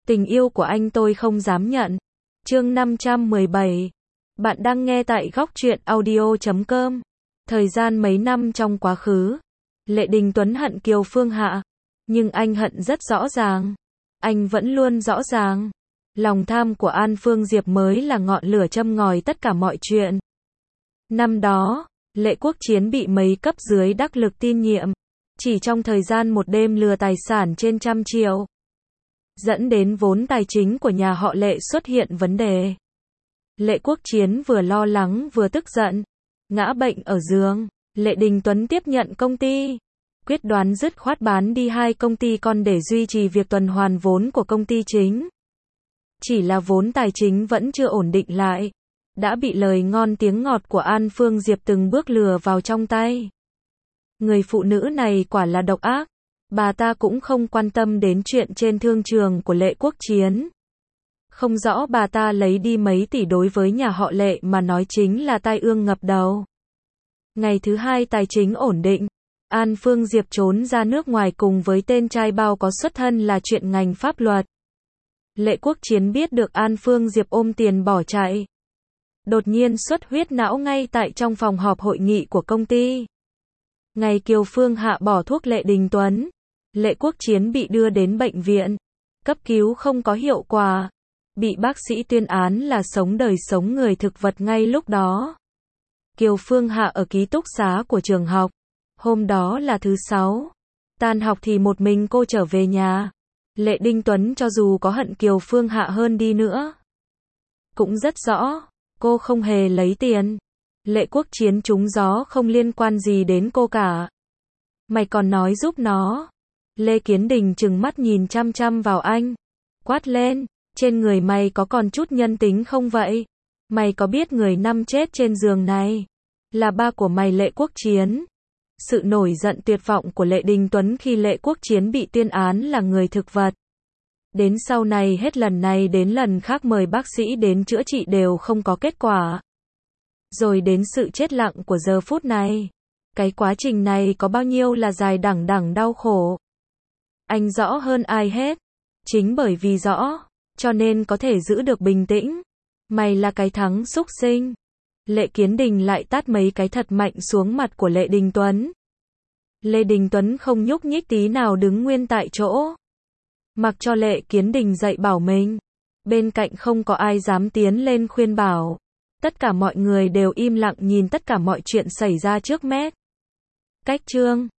Tình yêu của anh tôi không dám nhận. Chương 517. Bạn đang nghe tại góc truyện audio.com. Thời gian mấy năm trong quá khứ, Lệ Đình Tuấn hận Kiều Phương Hạ, nhưng anh hận rất rõ ràng. Anh vẫn luôn rõ ràng. Lòng tham của An Phương Diệp mới là ngọn lửa châm ngòi tất cả mọi chuyện. Năm đó, Lệ Quốc Chiến bị mấy cấp dưới đắc lực tin nhiệm, chỉ trong thời gian một đêm lừa tài sản trên 100 triệu. Dẫn đến vốn tài chính của nhà họ Lệ xuất hiện vấn đề. Lệ Quốc Chiến vừa lo lắng vừa tức giận, ngã bệnh ở giường. Lệ Đình Tuấn tiếp nhận công ty, quyết đoán dứt khoát bán đi 2 công ty con để duy trì việc tuần hoàn vốn của công ty chính. Chỉ là vốn tài chính vẫn chưa ổn định lại, đã bị lời ngon tiếng ngọt của An Phương Diệp từng bước lừa vào trong tay. Người phụ nữ này quả là độc ác. Bà ta cũng không quan tâm đến chuyện trên thương trường của Lệ Quốc Chiến. Không rõ bà ta lấy đi mấy tỷ đối với nhà họ Lệ mà nói chính là tai ương ngập đầu. Ngày thứ 2 tài chính ổn định, An Phương Diệp trốn ra nước ngoài cùng với tên trai bao có xuất thân là chuyện ngành pháp luật. Lệ Quốc Chiến biết được An Phương Diệp ôm tiền bỏ chạy. Đột nhiên xuất huyết não ngay tại trong phòng họp hội nghị của công ty. Ngày Kiều Phương Hạ bỏ thuốc Lệ Đình Tuấn, Lệ Quốc Chiến bị đưa đến bệnh viện, cấp cứu không có hiệu quả, bị bác sĩ tuyên án là sống đời sống người thực vật ngay lúc đó. Kiều Phương Hạ ở ký túc xá của trường học, hôm đó là thứ 6, tan học thì một mình cô trở về nhà. Lệ Đình Tuấn cho dù có hận Kiều Phương Hạ hơn đi nữa, cũng rất rõ, cô không hề lấy tiền. Lệ Quốc Chiến trúng gió không liên quan gì đến cô cả. Mày còn nói giúp nó. Lê Kiến Đình trừng mắt nhìn chăm chăm vào anh, quát lên, trên người mày có còn chút nhân tính không vậy? Mày có biết người năm chết trên giường này là ba của mày Lệ Quốc Chiến? Sự nổi giận tuyệt vọng của Lệ Đình Tuấn khi Lệ Quốc Chiến bị tuyên án là người thực vật. Đến sau này hết lần này đến lần khác mời bác sĩ đến chữa trị đều không có kết quả. Rồi đến sự chết lặng của giờ phút này. Cái quá trình này có bao nhiêu là dài đằng đẵng đau khổ. Anh rõ hơn ai hết. Chính bởi vì rõ, cho nên có thể giữ được bình tĩnh. Mày là cái thắng xúc sinh. Lệ Kiến Đình lại tát mấy cái thật mạnh xuống mặt của Lệ Đình Tuấn. Lệ Đình Tuấn không nhúc nhích tí nào đứng nguyên tại chỗ. Mặc cho Lệ Kiến Đình dạy bảo mình. Bên cạnh không có ai dám tiến lên khuyên bảo. Tất cả mọi người đều im lặng nhìn tất cả mọi chuyện xảy ra trước mắt. Cách chương